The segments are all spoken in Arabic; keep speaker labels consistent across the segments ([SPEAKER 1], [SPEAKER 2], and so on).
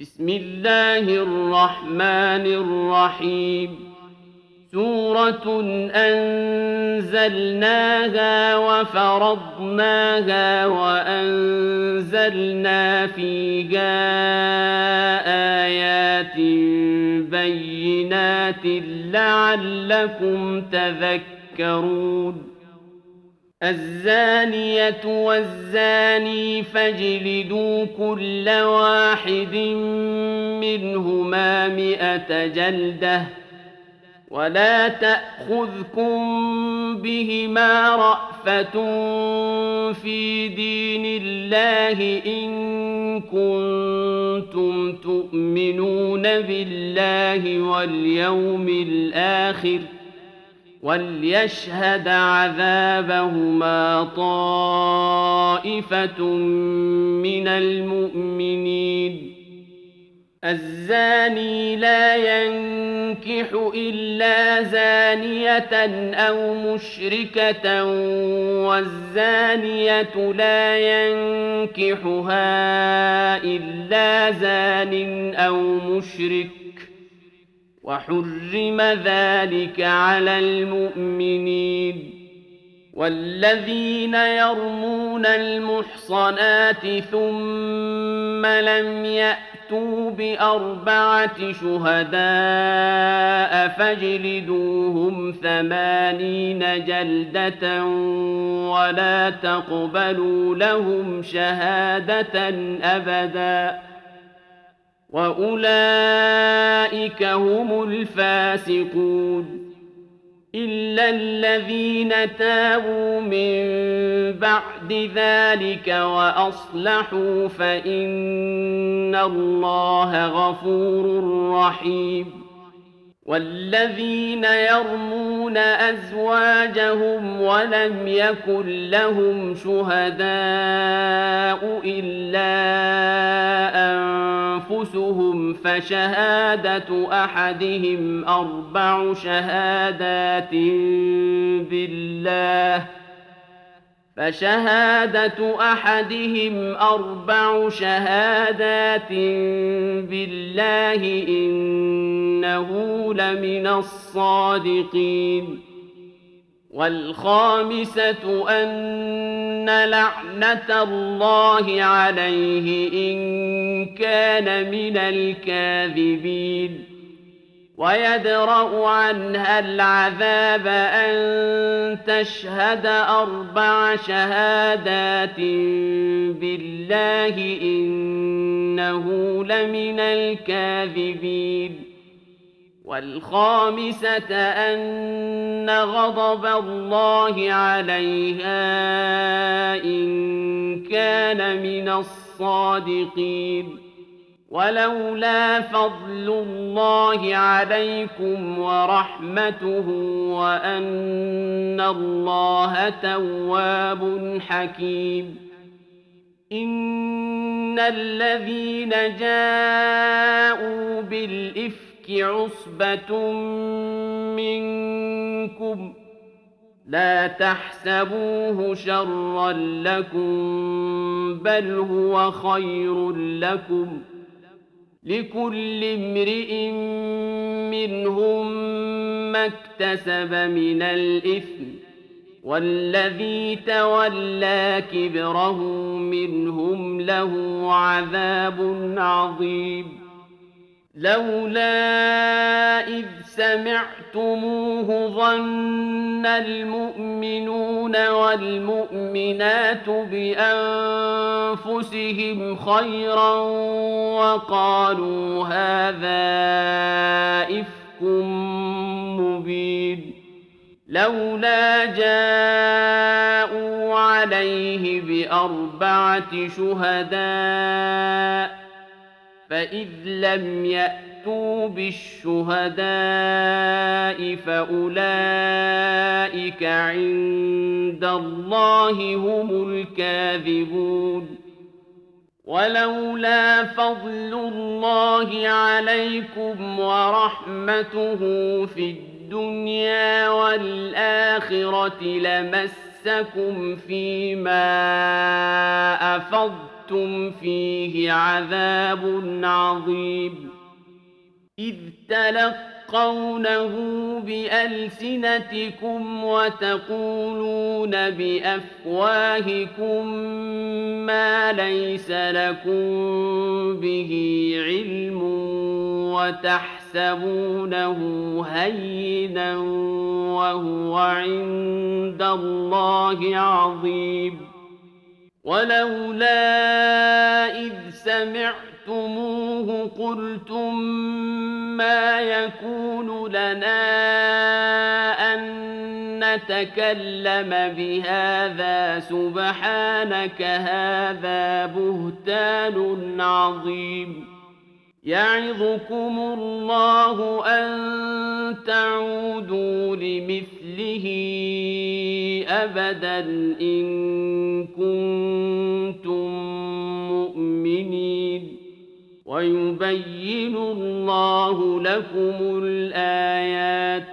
[SPEAKER 1] بسم الله الرحمن الرحيم. سورة أنزلناها وفرضناها وأنزلنا فيها آيات بينات لعلكم تذكرون. الزانية والزاني فاجلدوا كل واحد منهما 100 جلدة ولا تأخذكم بهما رأفة في دين الله إن كنتم تؤمنون بالله واليوم الآخر وليشهد عذابهما طائفة من المؤمنين. الزاني لا ينكح إلا زانية أو مشركة والزانية لا ينكحها إلا زان أو مشرك وحرم ذلك على المؤمنين. والذين يرمون المحصنات ثم لم يأتوا ب4 شهداء فاجلدوهم 80 جلدة ولا تقبلوا لهم شهادة أبدا وأولئك هم الفاسقون. إلا الذين تابوا من بعد ذلك وأصلحوا فإن الله غفور رحيم. والذين يرمون أزواجهم ولم يكن لهم شهداء إلا أنفسهم فشهادة أحدهم 4 شهادات بالله إنه لمن الصادقين. والخامسة أن لعنة الله عليه إن كان من الكاذبين. ويدرأ عنها العذاب أن تشهد 4 شهادات بالله إنه لمن الكاذبين. والخامسة أن غضب الله عليها إن كان من الصادقين. ولولا فضل الله عليكم ورحمته وأن الله تواب حكيم. إن الذين جاءوا بالإفك عصبة منكم لا تحسبوه شرا لكم بل هو خير لكم لكل امرئ منهم ما اكتسب من الإثم والذي تولى كبره منهم له عذاب عظيم. لولا إذ سمعتموه ظن المؤمنون والمؤمنات بأنفسهم خيرا وقالوا هذا إفك مبين. لولا جاءوا عليه ب4 شهداء فإذ لم يأتوا بالشهداء فأولئك عند الله هم الكاذبون. ولولا فضل الله عليكم ورحمته في الدنيا والآخرة لمسكم يمسكم فيما أفضتم فيه عذاب عظيم إذ تلقونه بألسنتكم وتقولون بأفواهكم ما ليس لكم به علم وتحسبونه هينا وهو عند الله عظيم ولولا إذ سمعتموه قلتم ما يكون لنا أن نتكلم بهذا سبحانك هذا بهتان عظيم يعظكم الله أن تعودوا لمثله أبدا إن كنتم مؤمنين ويبين الله لكم الآيات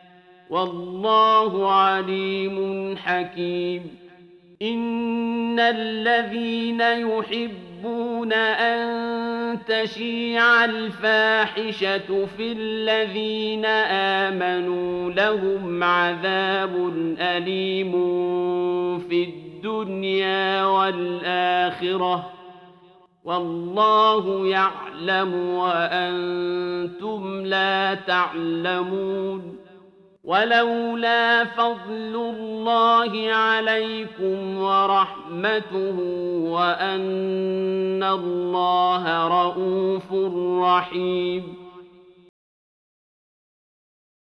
[SPEAKER 1] والله عليم حكيم إن الذين يحبون أن تشيع الفاحشة في الذين آمنوا لهم عذاب أليم في الدنيا والآخرة والله يعلم وأنتم لا تعلمون ولولا فضل الله عليكم ورحمته وأن الله رءوف رحيم